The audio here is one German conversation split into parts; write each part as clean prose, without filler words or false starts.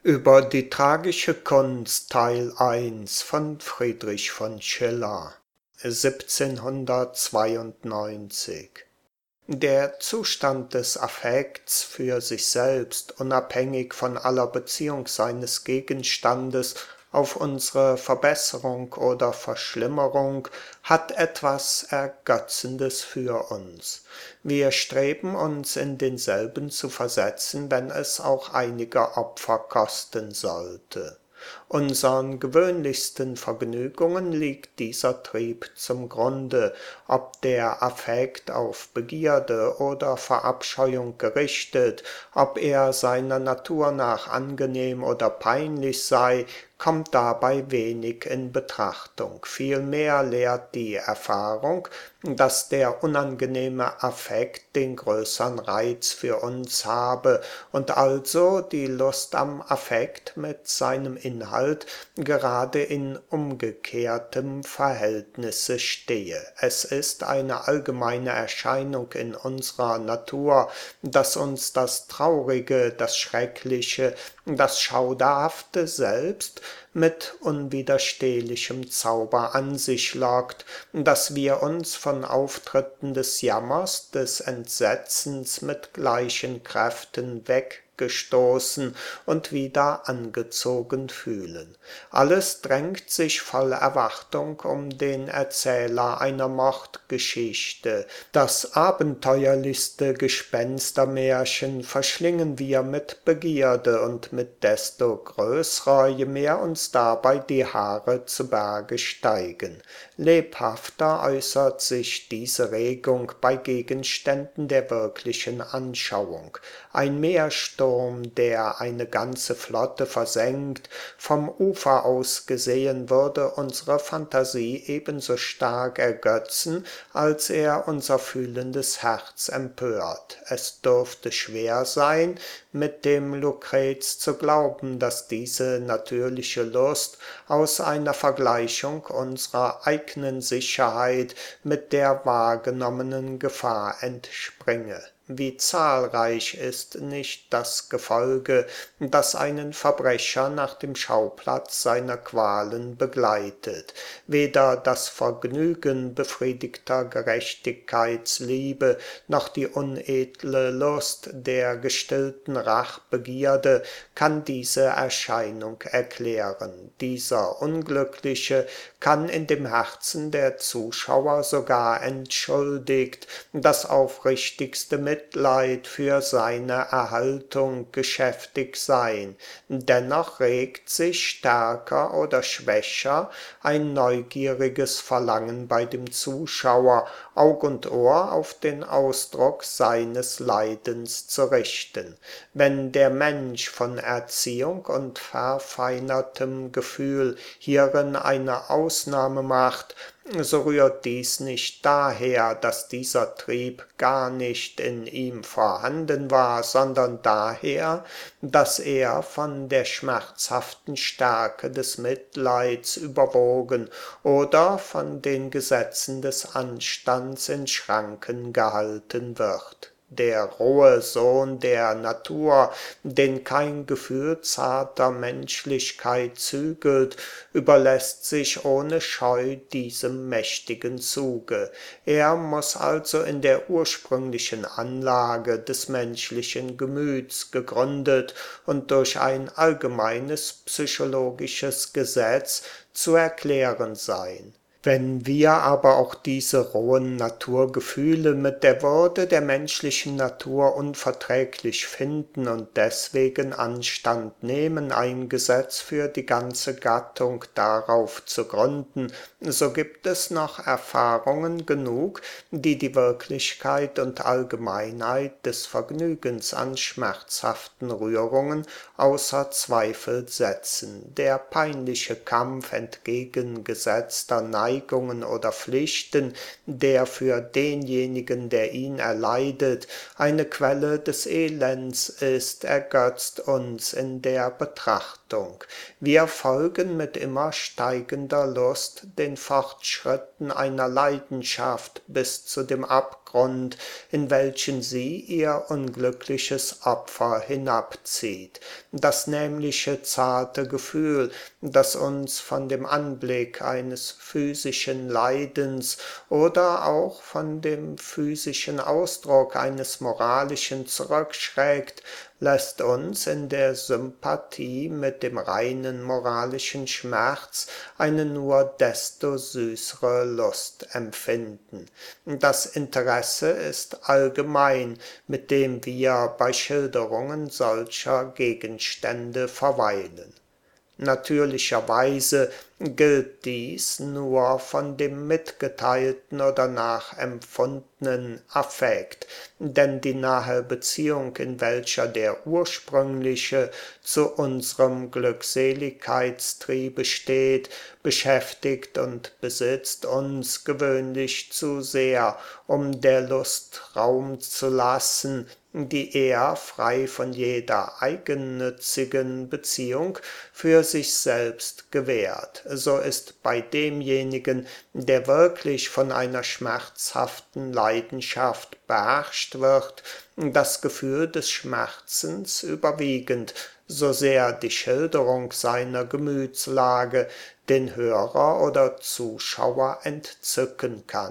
Über die tragische Kunst Teil 1 von Friedrich von Schiller 1792. Der Zustand des Affekts für sich selbst, unabhängig von aller Beziehung seines Gegenstandes auf unsere Verbesserung oder Verschlimmerung, hat etwas Ergötzendes für uns. Wir streben uns in denselben zu versetzen, wenn es auch einige Opfer kosten sollte. Unseren gewöhnlichsten Vergnügungen liegt dieser Trieb zum Grunde, ob der Affekt auf Begierde oder Verabscheuung gerichtet, ob er seiner Natur nach angenehm oder peinlich sei, kommt dabei wenig in Betrachtung. Vielmehr lehrt die Erfahrung, dass der unangenehme Affekt den größern Reiz für uns habe und also die Lust am Affekt mit seinem Inhalt gerade in umgekehrtem Verhältnisse stehe. Es ist eine allgemeine Erscheinung in unserer Natur, dass uns das Traurige, das Schreckliche, das Schauderhafte selbst mit unwiderstehlichem Zauber an sich lockt, dass wir uns von Auftritten des Jammers, des Entsetzens mit gleichen Kräften weggestoßen und wieder angezogen fühlen. Alles drängt sich voll Erwartung um den Erzähler einer Mordgeschichte. Das abenteuerlichste Gespenstermärchen verschlingen wir mit Begierde und mit desto größrer, je mehr uns dabei die Haare zu Berge steigen. Lebhafter äußert sich diese Regung bei Gegenständen der wirklichen Anschauung. Ein Meersturm, der eine ganze Flotte versenkt, vom Ufer aus gesehen würde unsere Fantasie ebenso stark ergötzen, als er unser fühlendes Herz empört. Es dürfte schwer sein, mit dem Lukrez zu glauben, dass diese natürliche Lust aus einer Vergleichung unserer eignen Sicherheit mit der wahrgenommenen Gefahr entspringe. Wie zahlreich ist nicht das Gefolge, das einen Verbrecher nach dem Schauplatz seiner Qualen begleitet. Weder das Vergnügen befriedigter Gerechtigkeitsliebe, noch die unedle Lust der gestillten Rachbegierde kann diese Erscheinung erklären. Dieser Unglückliche kann in dem Herzen der Zuschauer sogar entschuldigt das aufrichtigste Mitleid für seine Erhaltung geschäftig sein. Dennoch regt sich stärker oder schwächer ein neugieriges Verlangen bei dem Zuschauer, Aug und Ohr auf den Ausdruck seines Leidens zu richten. Wenn der Mensch von Erziehung und verfeinertem Gefühl hierin eine Ausnahme macht, so rührt dies nicht daher, dass dieser Trieb gar nicht in ihm vorhanden war, sondern daher, dass er von der schmerzhaften Stärke des Mitleids überwogen oder von den Gesetzen des Anstands in Schranken gehalten wird. Der rohe Sohn der Natur, den kein Gefühl zarter Menschlichkeit zügelt, überlässt sich ohne Scheu diesem mächtigen Zuge. Er muß also in der ursprünglichen Anlage des menschlichen Gemüts gegründet und durch ein allgemeines psychologisches Gesetz zu erklären sein. Wenn wir aber auch diese rohen Naturgefühle mit der Würde der menschlichen Natur unverträglich finden und deswegen Anstand nehmen, ein Gesetz für die ganze Gattung darauf zu gründen, so gibt es noch Erfahrungen genug, die die Wirklichkeit und Allgemeinheit des Vergnügens an schmerzhaften Rührungen außer Zweifel setzen. Der peinliche Kampf entgegengesetzter Neigungen oder Pflichten, der für denjenigen, der ihn erleidet, eine Quelle des Elends ist, ergötzt uns in der Betrachtung. Wir folgen mit immer steigender Lust den Fortschritten einer Leidenschaft bis zu dem Abgrund, in welchen sie ihr unglückliches Opfer hinabzieht. Das nämliche zarte Gefühl, das uns von dem Anblick eines physischen Leidens oder auch von dem physischen Ausdruck eines moralischen zurückschreckt, lässt uns in der Sympathie mit dem reinen moralischen Schmerz eine nur desto süßere Lust empfinden. Das Interesse ist allgemein, mit dem wir bei Schilderungen solcher Gegenstände verweilen. Natürlicherweise gilt dies nur von dem mitgeteilten oder nachempfundenen Affekt, denn die nahe Beziehung, in welcher der ursprüngliche zu unserem Glückseligkeitstriebe steht, beschäftigt und besitzt uns gewöhnlich zu sehr, um der Lust Raum zu lassen, die er, frei von jeder eigennützigen Beziehung, für sich selbst gewährt. So ist bei demjenigen, der wirklich von einer schmerzhaften Leidenschaft beherrscht wird, das Gefühl des Schmerzens überwiegend, so sehr die Schilderung seiner Gemütslage den Hörer oder Zuschauer entzücken kann.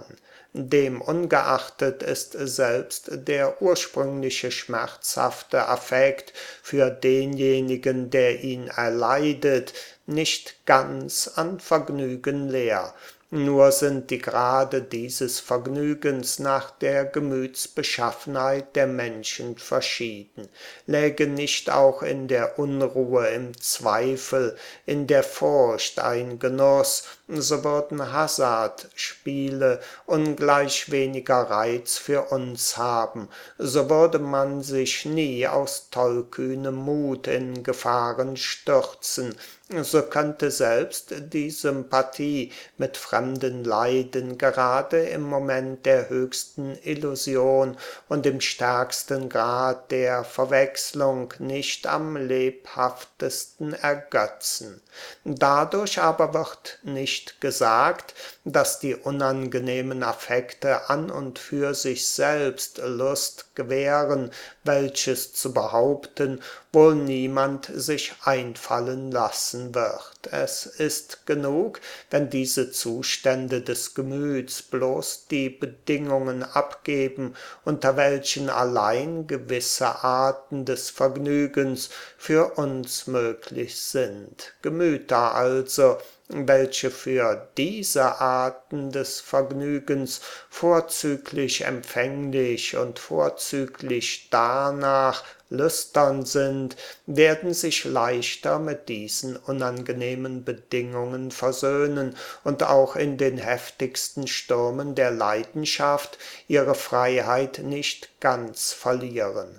Demungeachtet ist selbst der ursprüngliche schmerzhafte Affekt für denjenigen, der ihn erleidet, nicht ganz an Vergnügen leer. Nur sind die Grade dieses Vergnügens nach der Gemütsbeschaffenheit der Menschen verschieden. Läge nicht auch in der Unruhe, im Zweifel, in der Furcht ein Genuss, so würden Hasardspiele ungleich weniger Reiz für uns haben, so würde man sich nie aus tollkühnem Mut in Gefahren stürzen, so könnte selbst die Sympathie mit fremden Leiden gerade im Moment der höchsten Illusion und im stärksten Grad der Verwechslung nicht am lebhaftesten ergötzen. Dadurch aber wird nicht gesagt, dass die unangenehmen Affekte an und für sich selbst Lust gewähren, welches zu behaupten wohl niemand sich einfallen lassen wird. Es ist genug, wenn diese Zustände des Gemüts bloß die Bedingungen abgeben, unter welchen allein gewisse Arten des Vergnügens für uns möglich sind. Gemüter also, welche für diese Arten des Vergnügens vorzüglich empfänglich und vorzüglich danach lüstern sind, werden sich leichter mit diesen unangenehmen Bedingungen versöhnen und auch in den heftigsten Stürmen der Leidenschaft ihre Freiheit nicht ganz verlieren.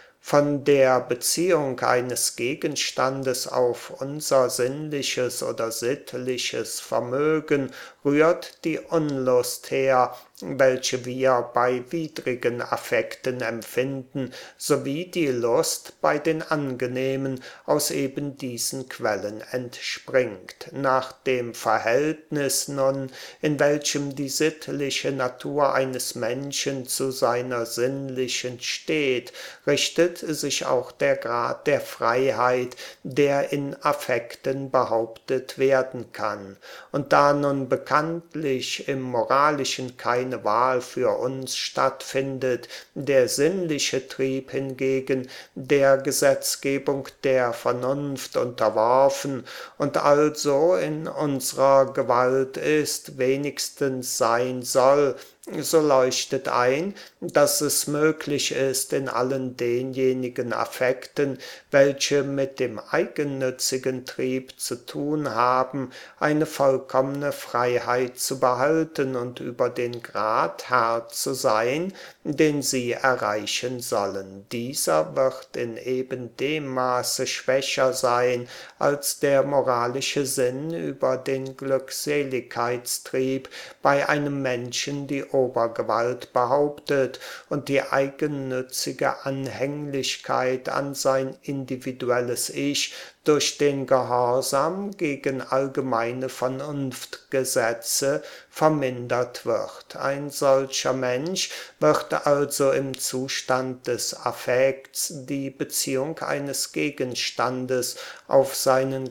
Von der Beziehung eines Gegenstandes auf unser sinnliches oder sittliches Vermögen rührt die Unlust her, welche wir bei widrigen Affekten empfinden, sowie die Lust bei den angenehmen aus eben diesen Quellen entspringt. Nach dem Verhältnis nun, in welchem die sittliche Natur eines Menschen zu seiner sinnlichen steht, richtet sich auch der Grad der Freiheit, der in Affekten behauptet werden kann. Und da nun bekanntlich im Moralischen keine Wahl für uns stattfindet, der sinnliche Trieb hingegen der Gesetzgebung der Vernunft unterworfen und also in unserer Gewalt ist, wenigstens sein soll, so leuchtet ein, dass es möglich ist, in allen denjenigen Affekten, welche mit dem eigennützigen Trieb zu tun haben, eine vollkommene Freiheit zu behalten und über den Grad Herr zu sein, den sie erreichen sollen. Dieser wird in eben dem Maße schwächer sein, als der moralische Sinn über den Glückseligkeitstrieb bei einem Menschen die Obergewalt behauptet und die eigennützige Anhänglichkeit an sein individuelles Ich durch den Gehorsam gegen allgemeine Vernunftgesetze vermindert wird. Ein solcher Mensch wird also im Zustand des Affekts die Beziehung eines Gegenstandes auf seinen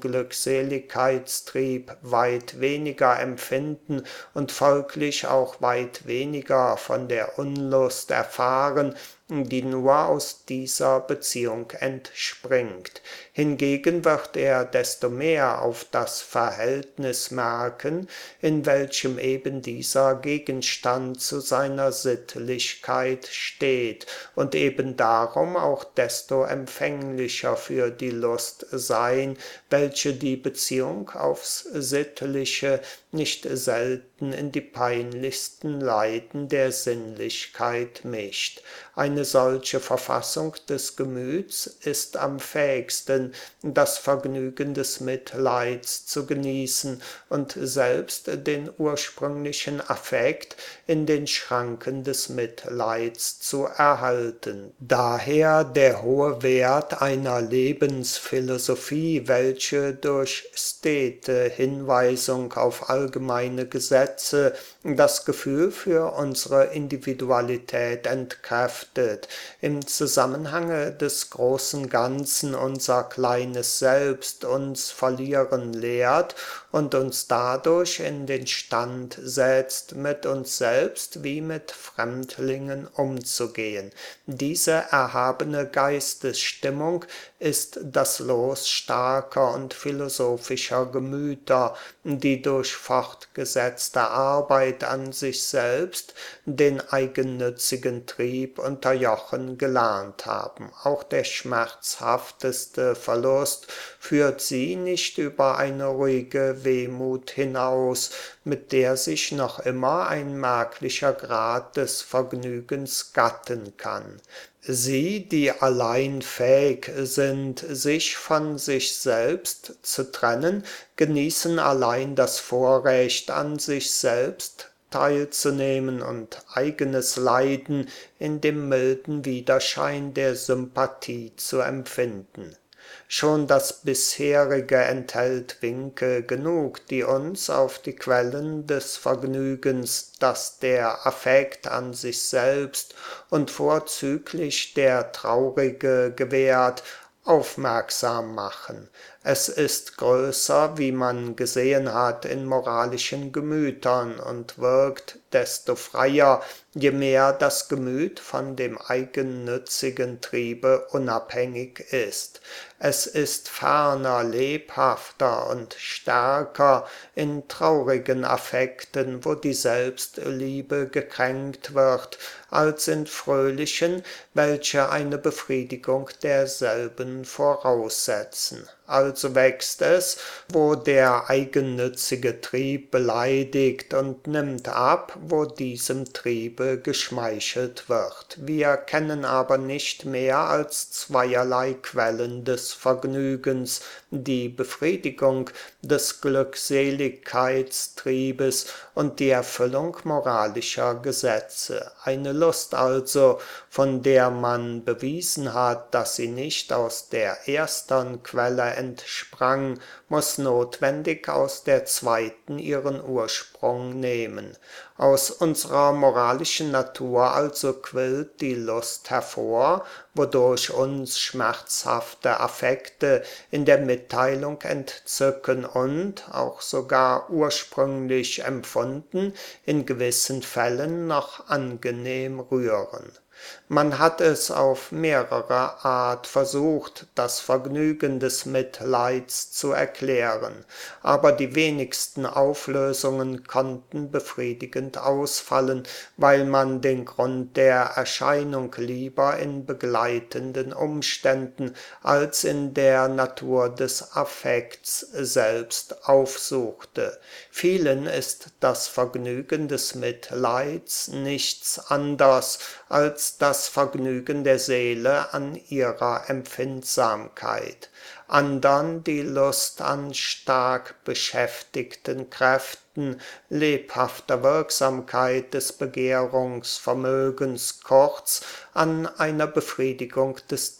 Glückseligkeitstrieb weit weniger empfinden und folglich auch weit weniger von der Unlust erfahren, die nur aus dieser Beziehung entspringt. Hingegen wird er desto mehr auf das Verhältnis merken, in welchem eben dieser Gegenstand zu seiner Sittlichkeit steht und eben darum auch desto empfänglicher für die Lust sein, welche die Beziehung aufs Sittliche nicht selten in die peinlichsten Leiden der Sinnlichkeit mischt. Eine solche Verfassung des Gemüts ist am fähigsten, das Vergnügen des Mitleids zu genießen und selbst den ursprünglichen Affekt in den Schranken des Mitleids zu erhalten. Daher der hohe Wert einer Lebensphilosophie, welche durch stete Hinweisung auf allgemeine Gesetze das Gefühl für unsere Individualität entkräftet, im Zusammenhange des großen Ganzen unser kleines Selbst uns verlieren lehrt und uns dadurch in den Stand setzt, mit uns selbst wie mit Fremdlingen umzugehen. Diese erhabene Geistesstimmung ist das Los starker und philosophischer Gemüter, die durch fortgesetzte Arbeit an sich selbst den eigennützigen Trieb unterjochen gelernt haben. Auch der schmerzhafteste Verlust führt sie nicht über eine ruhige Wehmut hinaus, mit der sich noch immer ein merklicher Grad des Vergnügens gatten kann. Sie, die allein fähig sind, sich von sich selbst zu trennen, genießen allein das Vorrecht, an sich selbst teilzunehmen und eigenes Leiden in dem milden Widerschein der Sympathie zu empfinden. Schon das bisherige enthält Winke genug, die uns auf die Quellen des Vergnügens, das der Affekt an sich selbst und vorzüglich der Traurige gewährt, aufmerksam machen. Es ist größer, wie man gesehen hat, in moralischen Gemütern und wirkt desto freier, je mehr das Gemüt von dem eigennützigen Triebe unabhängig ist. Es ist ferner, lebhafter und stärker in traurigen Affekten, wo die Selbstliebe gekränkt wird, als in fröhlichen, welche eine Befriedigung derselben voraussetzen. Also wächst es, wo der eigennützige Trieb beleidigt und nimmt ab, wo diesem Triebe geschmeichelt wird. Wir kennen aber nicht mehr als zweierlei Quellen des Vergnügens, die Befriedigung des Glückseligkeitstriebes und die Erfüllung moralischer Gesetze. Eine Lust also, von der man bewiesen hat, dass sie nicht aus der erstern Quelle entsprang, muss notwendig aus der zweiten ihren Ursprung nehmen. Aus unserer moralischen Natur also quillt die Lust hervor, wodurch uns schmerzhafte Affekte in der Mitteilung entzücken und, auch sogar ursprünglich empfunden, in gewissen Fällen noch angenehm rühren. Man hat es auf mehrere Art versucht, das Vergnügen des Mitleids zu erklären, aber die wenigsten Auflösungen konnten befriedigend ausfallen, weil man den Grund der Erscheinung lieber in begleitenden Umständen als in der Natur des Affekts selbst aufsuchte. Vielen ist das Vergnügen des Mitleids nichts anders als das Vergnügen der Seele an ihrer Empfindsamkeit, andern die Lust an stark beschäftigten Kräften, lebhafter Wirksamkeit des Begehrungsvermögens, kurz an einer Befriedigung des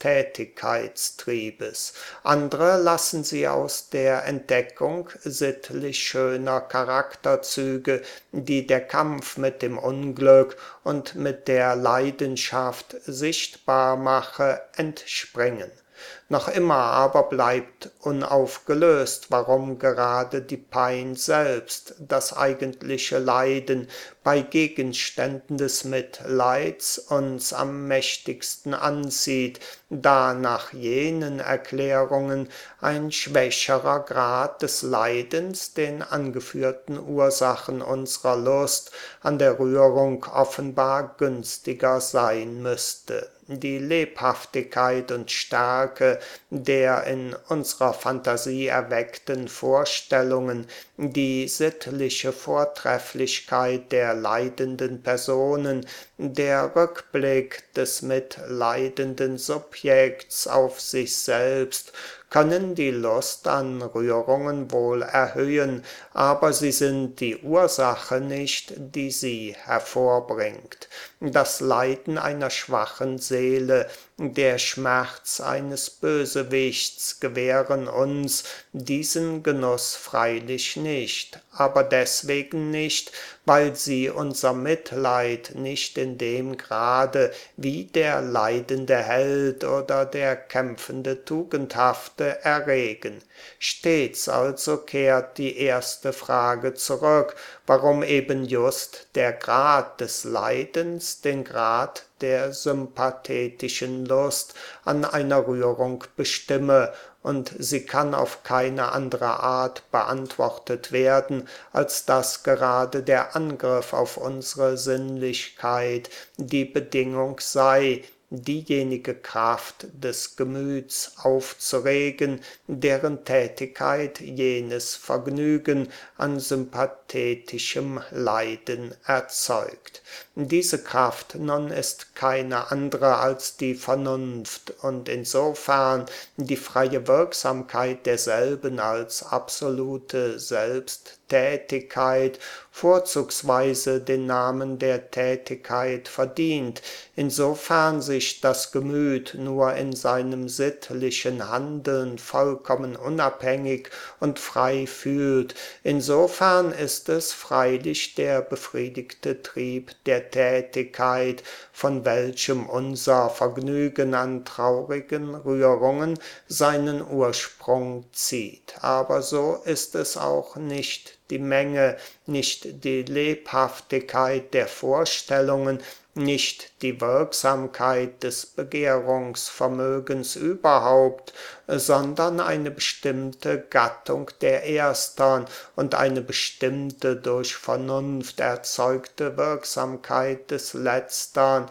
Tätigkeitstriebes. Andere lassen sie aus der Entdeckung sittlich schöner Charakterzüge, die der Kampf mit dem Unglück und mit der Leidenschaft sichtbar mache, entspringen. Noch immer aber bleibt unaufgelöst, warum gerade die Pein selbst, das eigentliche Leiden, bei Gegenständen des Mitleids uns am mächtigsten anzieht, da nach jenen Erklärungen ein schwächerer Grad des Leidens den angeführten Ursachen unserer Lust an der Rührung offenbar günstiger sein müsste. Die Lebhaftigkeit und Stärke der in unserer Fantasie erweckten Vorstellungen, die sittliche Vortrefflichkeit der leidenden Personen, der Rückblick des mitleidenden Subjekts auf sich selbst, können die Lust an Rührungen wohl erhöhen, aber sie sind die Ursache nicht, die sie hervorbringt. Das Leiden einer schwachen Seele, der Schmerz eines Bösewichts gewähren uns diesen Genuss freilich nicht, aber deswegen nicht, weil sie unser Mitleid nicht in dem Grade wie der leidende Held oder der kämpfende Tugendhafte erregen. Stets also kehrt die erste Frage zurück, warum eben just der Grad des Leidens den Grad der sympathetischen Lust an einer Rührung bestimme, und sie kann auf keine andere Art beantwortet werden, als dass gerade der Angriff auf unsere Sinnlichkeit die Bedingung sei, diejenige Kraft des Gemüts aufzuregen, deren Tätigkeit jenes Vergnügen an sympathetischem Leiden erzeugt. Diese Kraft nun ist keine andere als die Vernunft und insofern die freie Wirksamkeit derselben als absolute Selbsttätigkeit vorzugsweise den Namen der Tätigkeit verdient, insofern sich das Gemüt nur in seinem sittlichen Handeln vollkommen unabhängig und frei fühlt, insofern ist es freilich der befriedigte Trieb der Tätigkeit, von welchem unser Vergnügen an traurigen Rührungen seinen Ursprung zieht. Aber so ist es auch nicht die Menge, nicht die Lebhaftigkeit der Vorstellungen, nicht die Wirksamkeit des Begehrungsvermögens überhaupt, sondern eine bestimmte Gattung der Erstern und eine bestimmte durch Vernunft erzeugte Wirksamkeit des Letztern,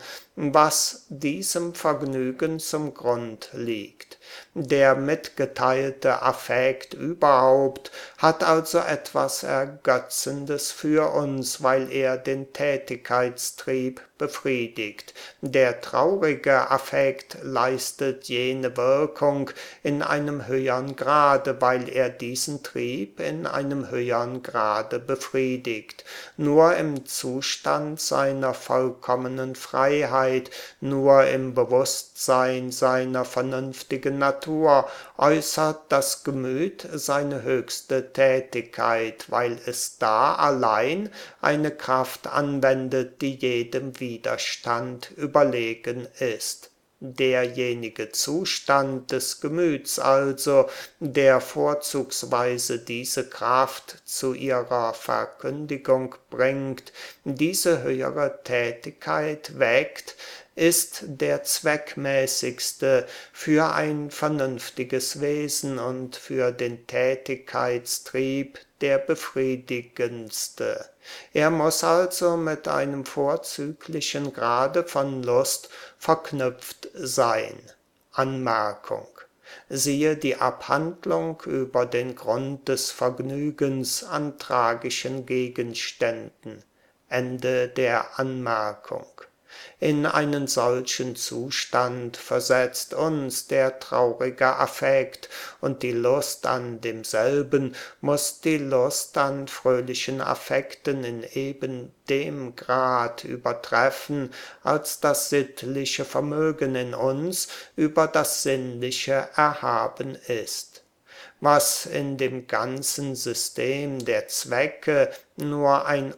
was diesem Vergnügen zum Grund liegt. Der mitgeteilte Affekt überhaupt hat also etwas Ergötzendes für uns, weil er den Tätigkeitstrieb befriedigt. Der traurige Affekt leistet jene Wirkung in einem höhern Grade, weil er diesen Trieb in einem höhern Grade befriedigt. Nur im Zustand seiner vollkommenen Freiheit, nur im Bewusstsein seiner vernünftigen Natur äußert das Gemüt seine höchste Tätigkeit, weil es da allein eine Kraft anwendet, die jedem Widerstand überlegen ist. Derjenige Zustand des Gemüts also, der vorzugsweise diese Kraft zu ihrer Verkündigung bringt, diese höhere Tätigkeit weckt, ist der zweckmäßigste für ein vernünftiges Wesen und für den Tätigkeitstrieb der befriedigendste. Er muss also mit einem vorzüglichen Grade von Lust verknüpft sein. Anmerkung: Siehe die Abhandlung über den Grund des Vergnügens an tragischen Gegenständen. Ende der Anmerkung. In einen solchen Zustand versetzt uns der traurige Affekt, und die Lust an demselben muß die Lust an fröhlichen Affekten in eben dem Grad übertreffen, als das sittliche Vermögen in uns über das sinnliche erhaben ist. Was in dem ganzen System der Zwecke nur ein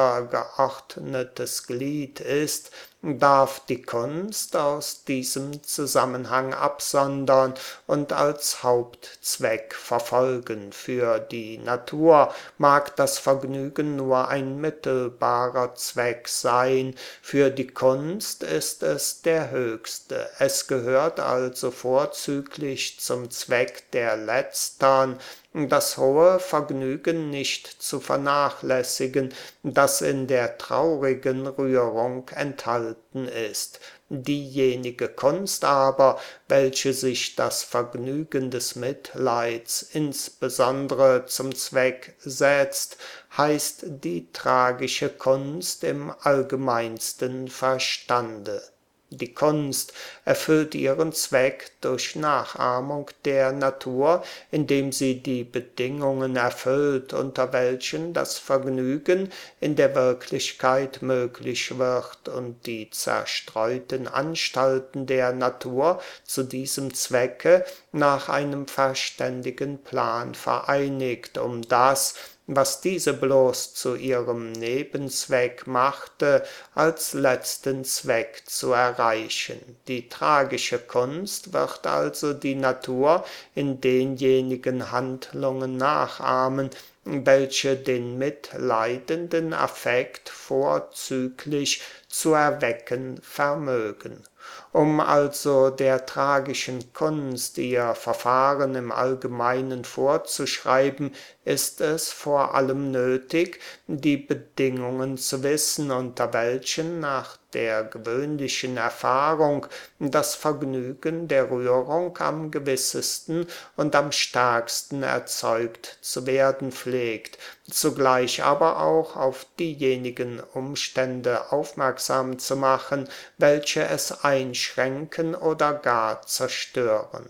untergeordnetes Glied ist, darf die Kunst aus diesem Zusammenhang absondern und als Hauptzweck verfolgen. Für die Natur mag das Vergnügen nur ein mittelbarer Zweck sein, für die Kunst ist es der höchste. Es gehört also vorzüglich zum Zweck der letztern, das hohe Vergnügen nicht zu vernachlässigen, das in der traurigen Rührung enthalten ist. Diejenige Kunst aber, welche sich das Vergnügen des Mitleids insbesondere zum Zweck setzt, heißt die tragische Kunst im allgemeinsten Verstande. Die Kunst erfüllt ihren Zweck durch Nachahmung der Natur, indem sie die Bedingungen erfüllt, unter welchen das Vergnügen in der Wirklichkeit möglich wird, und die zerstreuten Anstalten der Natur zu diesem Zwecke nach einem verständigen Plan vereinigt, um das, was diese bloß zu ihrem Nebenzweck machte, als letzten Zweck zu erreichen. Die tragische Kunst wird also die Natur in denjenigen Handlungen nachahmen, welche den mitleidenden Affekt vorzüglich zu erwecken vermögen. Um also der tragischen Kunst ihr Verfahren im Allgemeinen vorzuschreiben, ist es vor allem nötig, die Bedingungen zu wissen, unter welchen nach der gewöhnlichen Erfahrung das Vergnügen der Rührung am gewissesten und am stärksten erzeugt zu werden pflegt, zugleich aber auch auf diejenigen Umstände aufmerksam zu machen, welche es einschränken oder gar zerstören.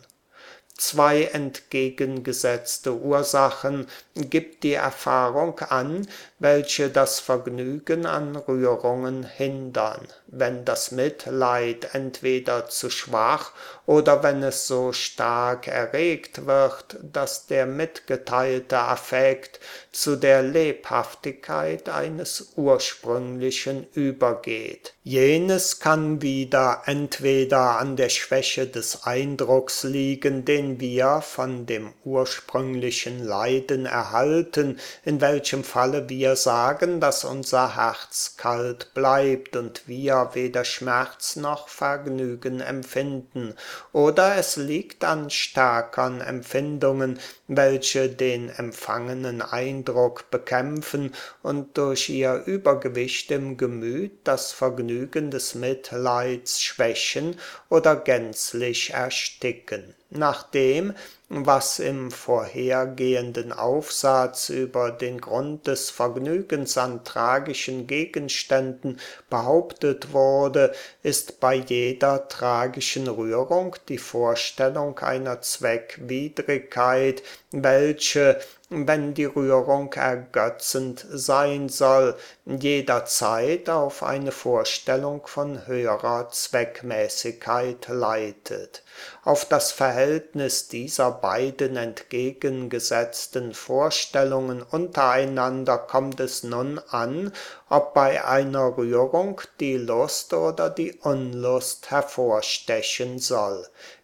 Zwei entgegengesetzte Ursachen gibt die Erfahrung an, welche das Vergnügen an Rührungen hindern. Wenn das Mitleid entweder zu schwach oder wenn es so stark erregt wird, dass der mitgeteilte Affekt zu der Lebhaftigkeit eines ursprünglichen übergeht. Jenes kann wieder entweder an der Schwäche des Eindrucks liegen, den wir von dem ursprünglichen Leiden erhalten, in welchem Falle wir sagen, dass unser Herz kalt bleibt und wir weder Schmerz noch Vergnügen empfinden, oder es liegt an stärkern Empfindungen, welche den empfangenen Eindruck bekämpfen und durch ihr Übergewicht im Gemüt das Vergnügen des Mitleids schwächen oder gänzlich ersticken. Nach dem, was im vorhergehenden Aufsatz über den Grund des Vergnügens an tragischen Gegenständen behauptet wurde, ist bei jeder tragischen Rührung die Vorstellung einer Zweckwidrigkeit, welche, wenn die Rührung ergötzend sein soll, jederzeit auf eine Vorstellung von höherer Zweckmäßigkeit leitet. Auf das Verhältnis dieser beiden entgegengesetzten Vorstellungen untereinander kommt es nun an, ob bei einer Rührung die Lust oder die Unlust hervorstechen soll.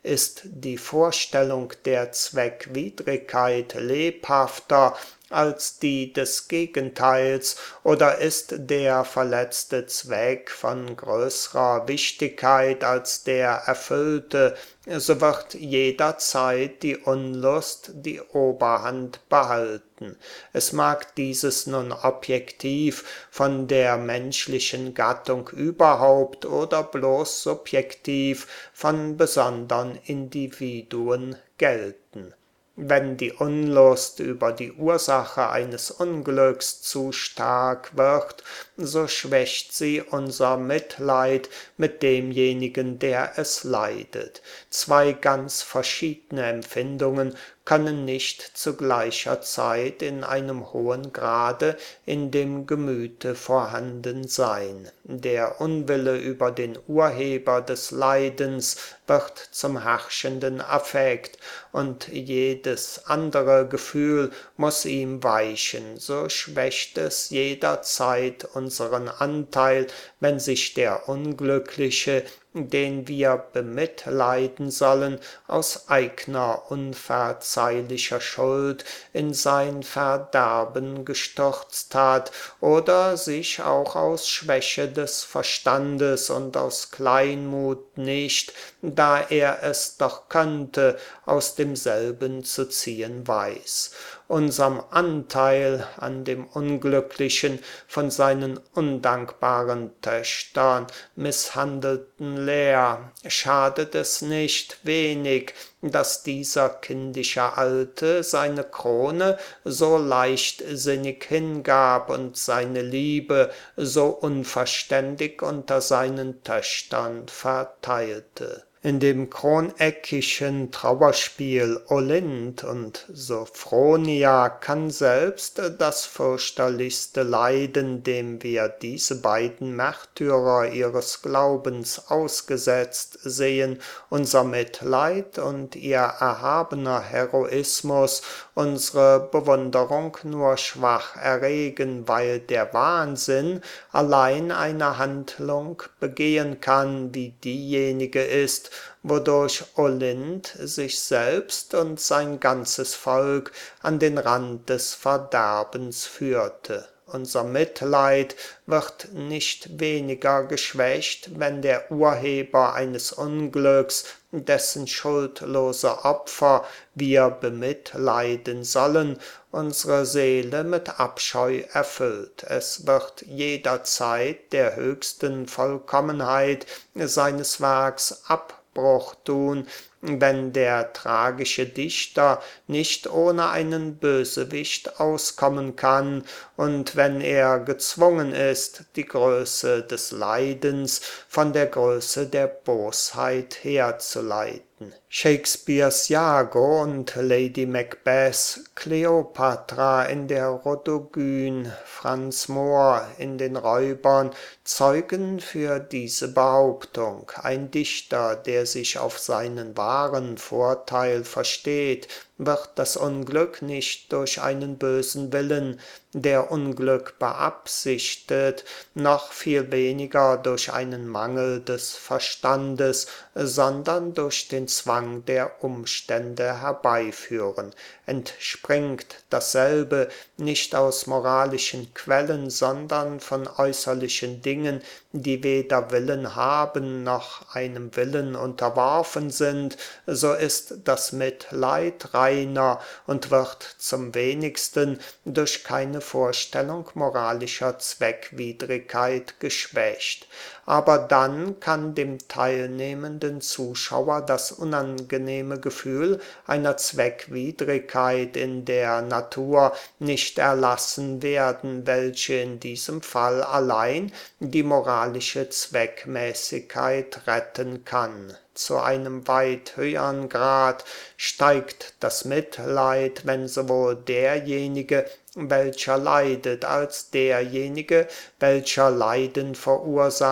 Ist die Vorstellung der Zweckwidrigkeit lebhafter als die des Gegenteils, oder ist der verletzte Zweck von größerer Wichtigkeit als der erfüllte, so wird jederzeit die Unlust die Oberhand behalten. Es mag dieses nun objektiv von der menschlichen Gattung überhaupt oder bloß subjektiv von besonderen Individuen gelten. Wenn die Unlust über die Ursache eines Unglücks zu stark wird, so schwächt sie unser Mitleid mit demjenigen, der es leidet. Zwei ganz verschiedene Empfindungen können nicht zu gleicher Zeit in einem hohen Grade in dem Gemüte vorhanden sein. Der Unwille über den Urheber des Leidens wird zum herrschenden Affekt, und jedes andere Gefühl muss ihm weichen, so schwächt es jederzeit unseren Anteil, wenn sich der Unglückliche, den wir bemitleiden sollen, aus eigner unverzeihlicher Schuld in sein Verderben gestürzt hat oder sich auch aus Schwäche des Verstandes und aus Kleinmut nicht, da er es doch könnte, aus demselben zu ziehen weiß. Unserm Anteil an dem Unglücklichen von seinen undankbaren Töchtern misshandelten Lehr schadet es nicht wenig, dass dieser kindische Alte seine Krone so leichtsinnig hingab und seine Liebe so unverständig unter seinen Töchtern verteilte. In dem kroneckischen Trauerspiel Olint und Sophronia kann selbst das fürchterlichste Leiden, dem wir diese beiden Märtyrer ihres Glaubens ausgesetzt sehen, unser Mitleid und ihr erhabener Heroismus unsere Bewunderung nur schwach erregen, weil der Wahnsinn allein eine Handlung begehen kann, wie diejenige ist, wodurch Olint sich selbst und sein ganzes Volk an den Rand des Verderbens führte. Unser Mitleid wird nicht weniger geschwächt, wenn der Urheber eines Unglücks, dessen schuldlose Opfer wir bemitleiden sollen, unsere Seele mit Abscheu erfüllt. Es wird jederzeit der höchsten Vollkommenheit seines Werks Abbruch tun, wenn der tragische Dichter nicht ohne einen Bösewicht auskommen kann und wenn er gezwungen ist, die Größe des Leidens von der Größe der Bosheit herzuleiten. Shakespeares Iago und Lady Macbeth, Kleopatra in der Rhodogyne, Franz Moor in den Räubern zeugen für diese Behauptung. Ein Dichter, der sich auf seinen wahren Vorteil versteht, wird das Unglück nicht durch einen bösen Willen, der Unglück beabsichtigt, noch viel weniger durch einen Mangel des Verstandes, sondern durch den Zwang der Umstände herbeiführen. Entspringt dasselbe nicht aus moralischen Quellen, sondern von äußerlichen Dingen, die weder Willen haben noch einem Willen unterworfen sind, so ist das Mitleid reiner und wird zum wenigsten durch keine Vorstellung moralischer Zweckwidrigkeit geschwächt. Aber dann kann dem teilnehmenden Zuschauer das unangenehme Gefühl einer Zweckwidrigkeit in der Natur nicht erlassen werden, welche in diesem Fall allein die moralische Zweckmäßigkeit retten kann. Zu einem weit höheren Grad steigt das Mitleid, wenn sowohl derjenige, welcher leidet, als derjenige, welcher Leiden verursacht,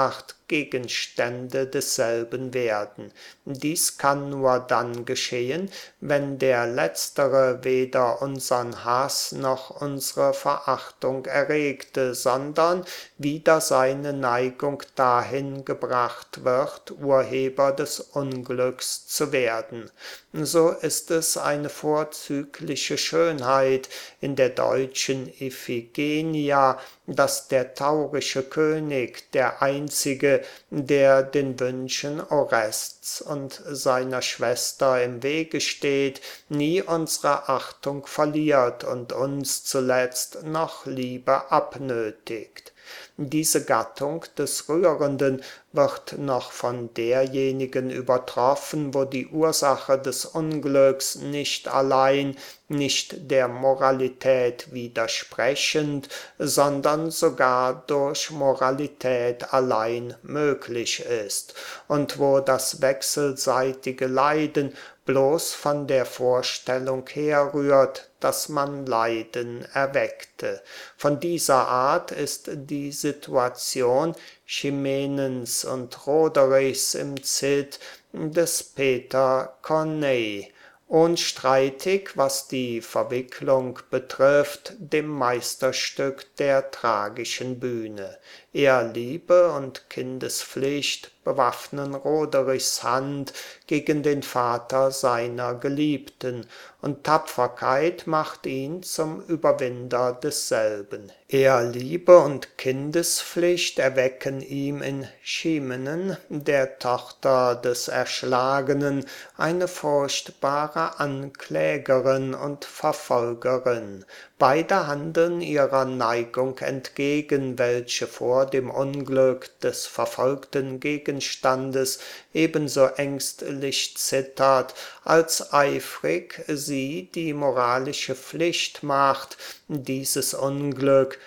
Gegenstände desselben werden. Dies kann nur dann geschehen, wenn der Letztere weder unsern Hass noch unsere Verachtung erregte, sondern wieder seine Neigung dahin gebracht wird, Urheber des Unglücks zu werden. So ist es eine vorzügliche Schönheit in der deutschen Iphigenia, dass der taurische König, der einzige, der den Wünschen Orests und seiner Schwester im Wege steht, nie unsere Achtung verliert und uns zuletzt noch Liebe abnötigt. Diese Gattung des Rührenden wird noch von derjenigen übertroffen, wo die Ursache des Unglücks nicht allein, nicht der Moralität widersprechend, sondern sogar durch Moralität allein möglich ist, und wo das wechselseitige Leiden bloß von der Vorstellung herrührt, dass man Leiden erweckte. Von dieser Art ist die Situation Chimenens und Roderichs im Cid des Peter Corneille, unstreitig, was die Verwicklung betrifft, dem Meisterstück der tragischen Bühne. Ehrliebe und Kindespflicht bewaffnen Roderichs Hand gegen den Vater seiner Geliebten, und Tapferkeit macht ihn zum Überwinder desselben. Ehrliebe und Kindespflicht erwecken ihm in Chimenen, der Tochter des Erschlagenen, eine furchtbare Anklägerin und Verfolgerin. Beide handeln ihrer Neigung entgegen, welche vor dem Unglück des verfolgten Gegenstandes ebenso ängstlich zittert, als eifrig sie die moralische Pflicht macht, dieses Unglück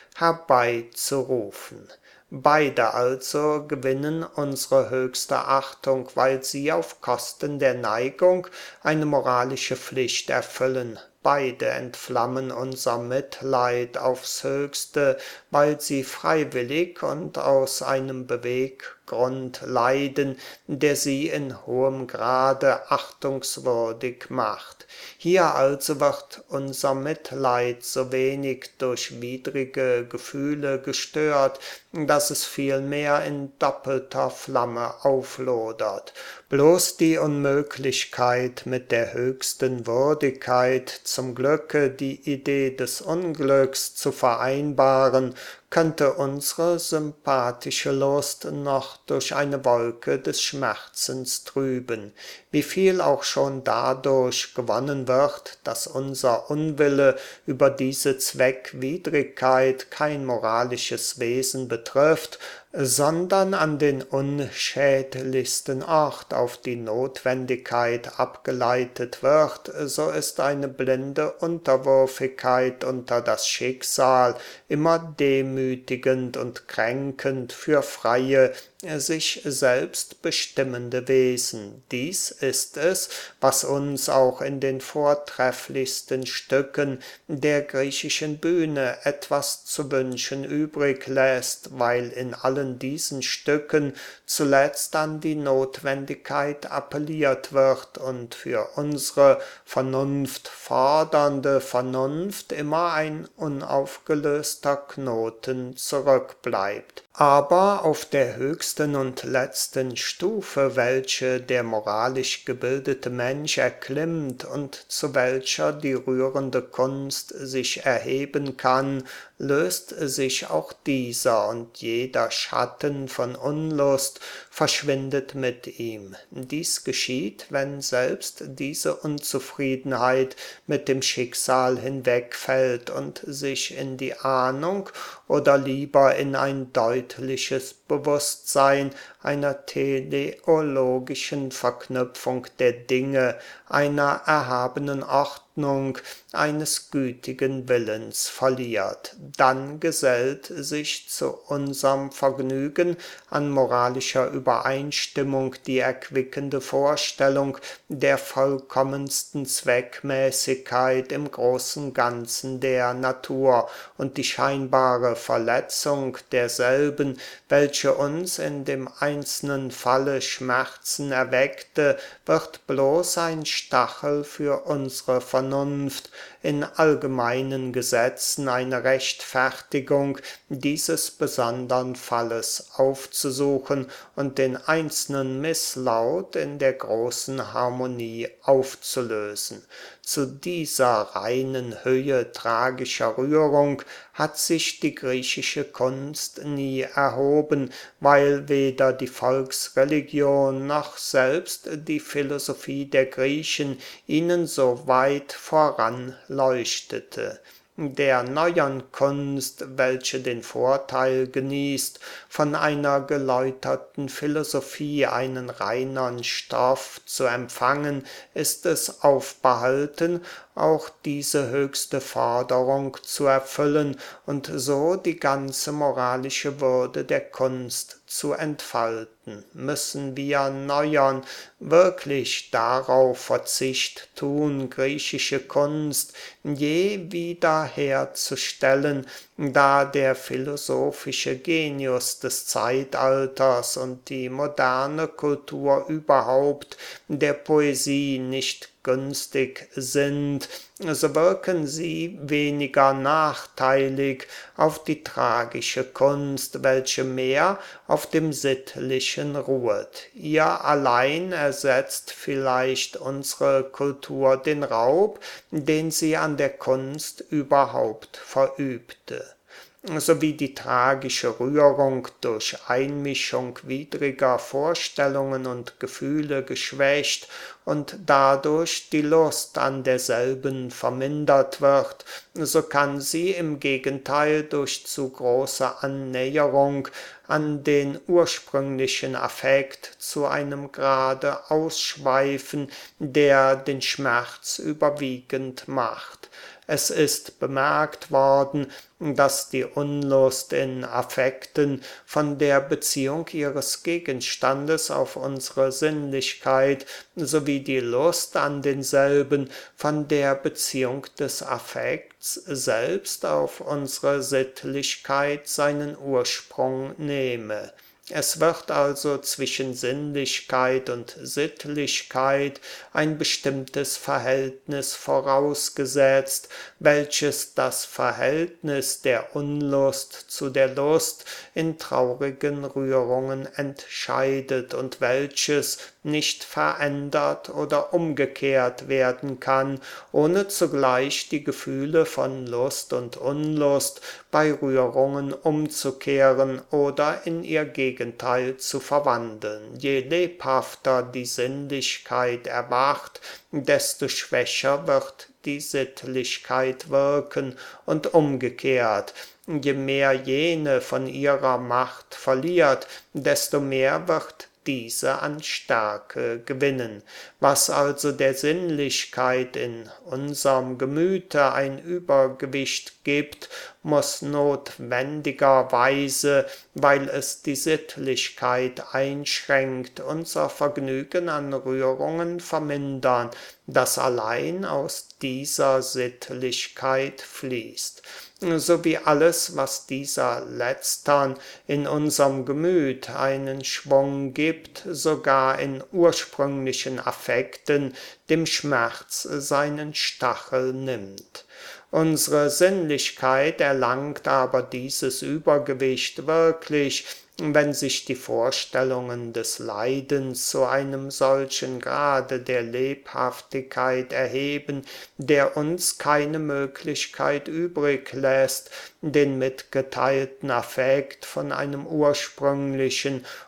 herbeizurufen. Beide also gewinnen unsere höchste Achtung, weil sie auf Kosten der Neigung eine moralische Pflicht erfüllen. Beide entflammen unser Mitleid aufs Höchste, weil sie freiwillig und aus einem Beweggrund leiden, der sie in hohem Grade achtungswürdig macht. Hier also wird unser Mitleid so wenig durch widrige Gefühle gestört, dass es vielmehr in doppelter Flamme auflodert. Bloß die Unmöglichkeit, mit der höchsten Würdigkeit zum Glücke die Idee des Unglücks zu vereinbaren, könnte unsere sympathische Lust noch durch eine Wolke des Schmerzens trüben. Wie viel auch schon dadurch gewonnen wird, dass unser Unwille über diese Zweckwidrigkeit kein moralisches Wesen betrifft, sondern an den unschädlichsten Ort auf die Notwendigkeit abgeleitet wird, so ist eine blinde Unterwürfigkeit unter das Schicksal immer demütigend und kränkend für freie, sich selbst bestimmende Wesen. Dies ist es, was uns auch in den vortrefflichsten Stücken der griechischen Bühne etwas zu wünschen übrig lässt, weil in allen diesen Stücken zuletzt an die Notwendigkeit appelliert wird und für unsere Vernunft fordernde Vernunft immer ein unaufgelöster Knoten zurückbleibt. Aber auf der höchsten und letzten Stufe, welche der moralisch gebildete Mensch erklimmt und zu welcher die rührende Kunst sich erheben kann, löst sich auch dieser, und jeder Schatten von Unlust verschwindet mit ihm. Dies geschieht, wenn selbst diese Unzufriedenheit mit dem Schicksal hinwegfällt und sich in die Ahnung oder lieber in ein deutliches Bewusstsein einer teleologischen Verknüpfung der Dinge, einer erhabenen Ordnung Ordnung eines gütigen Willens verliert. Dann gesellt sich zu unserem Vergnügen an moralischer Übereinstimmung die erquickende Vorstellung der vollkommensten Zweckmäßigkeit im großen Ganzen der Natur und die scheinbare Verletzung derselben, welche uns in dem einzelnen Falle Schmerzen erweckte, wird bloß ein Stachel für unsere Vernunft, in allgemeinen Gesetzen eine Rechtfertigung dieses besondern Falles aufzusuchen und den einzelnen Misslaut in der großen Harmonie aufzulösen. Zu dieser reinen Höhe tragischer Rührung hat sich die griechische Kunst nie erhoben, weil weder die Volksreligion noch selbst die Philosophie der Griechen ihnen so weit voranleuchtete. Der neuern Kunst, welche den Vorteil genießt, von einer geläuterten Philosophie einen reinern Stoff zu empfangen, ist es aufbehalten, auch diese höchste Forderung zu erfüllen und so die ganze moralische Würde der Kunst zu entfalten. Müssen wir neuern wirklich darauf Verzicht tun, griechische Kunst je wieder herzustellen, da der philosophische Genius des Zeitalters und die moderne Kultur überhaupt der Poesie nicht günstig sind, so wirken sie weniger nachteilig auf die tragische Kunst, welche mehr auf dem Sittlichen ruhet. Ihr allein ersetzt vielleicht unsere Kultur den Raub, den sie an der Kunst überhaupt verübte. Sowie die tragische Rührung durch Einmischung widriger Vorstellungen und Gefühle geschwächt und dadurch die Lust an derselben vermindert wird, so kann sie im Gegenteil durch zu große Annäherung an den ursprünglichen Affekt zu einem Grade ausschweifen, der den Schmerz überwiegend macht. Es ist bemerkt worden, dass die Unlust in Affekten von der Beziehung ihres Gegenstandes auf unsere Sinnlichkeit sowie die Lust an denselben von der Beziehung des Affekts selbst auf unsere Sittlichkeit seinen Ursprung nehme. Es wird also zwischen Sinnlichkeit und Sittlichkeit ein bestimmtes Verhältnis vorausgesetzt, welches das Verhältnis der Unlust zu der Lust in traurigen Rührungen entscheidet und welches nicht verändert oder umgekehrt werden kann, ohne zugleich die Gefühle von Lust und Unlust bei Rührungen umzukehren oder in ihr Gegenteil zu verwandeln. Je lebhafter die Sinnlichkeit erwacht, desto schwächer wird die Sittlichkeit wirken und umgekehrt. Je mehr jene von ihrer Macht verliert, desto mehr wird diese an Stärke gewinnen. Was also der Sinnlichkeit in unserem Gemüte ein Übergewicht gibt, muss notwendigerweise, weil es die Sittlichkeit einschränkt, unser Vergnügen an Rührungen vermindern, das allein aus dieser Sittlichkeit fließt. So wie alles, was dieser Letztern in unserem Gemüt einen Schwung gibt, sogar in ursprünglichen Affekten dem Schmerz seinen Stachel nimmt. Unsere Sinnlichkeit erlangt aber dieses Übergewicht wirklich, wenn sich die Vorstellungen des Leidens zu einem solchen Grade der Lebhaftigkeit erheben, der uns keine Möglichkeit übrig lässt, den mitgeteilten Affekt von einem ursprünglichen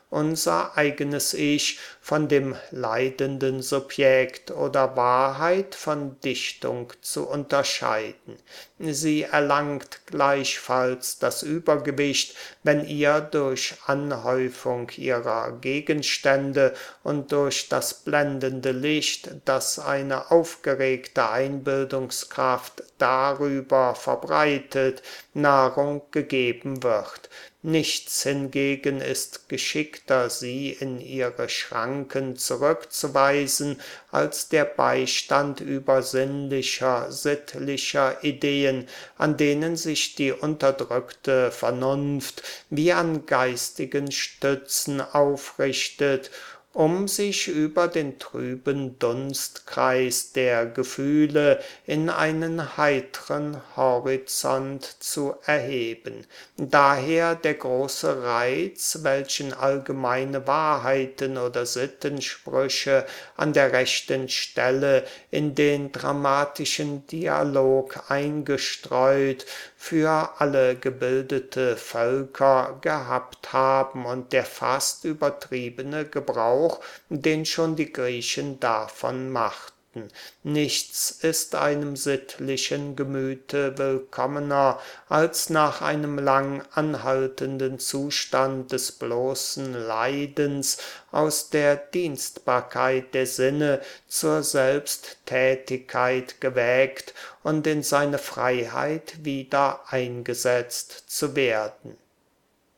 unser eigenes Ich von dem leidenden Subjekt oder Wahrheit von Dichtung zu unterscheiden. Sie erlangt gleichfalls das Übergewicht, wenn ihr durch Anhäufung ihrer Gegenstände und durch das blendende Licht, das eine aufgeregte Einbildungskraft darüber verbreitet, Nahrung gegeben wird. Nichts hingegen ist geschickter, sie in ihre Schranken zurückzuweisen, als der Beistand übersinnlicher, sittlicher Ideen, an denen sich die unterdrückte Vernunft wie an geistigen Stützen aufrichtet, um sich über den trüben Dunstkreis der Gefühle in einen heitren Horizont zu erheben. Daher der große Reiz, welchen allgemeine Wahrheiten oder Sittensprüche an der rechten Stelle in den dramatischen Dialog eingestreut für alle gebildete Völker gehabt haben und der fast übertriebene Gebrauch, den schon die Griechen davon machten. Nichts ist einem sittlichen Gemüte willkommener, als nach einem lang anhaltenden Zustand des bloßen Leidens aus der Dienstbarkeit der Sinne zur Selbsttätigkeit geweckt und in seine Freiheit wieder eingesetzt zu werden.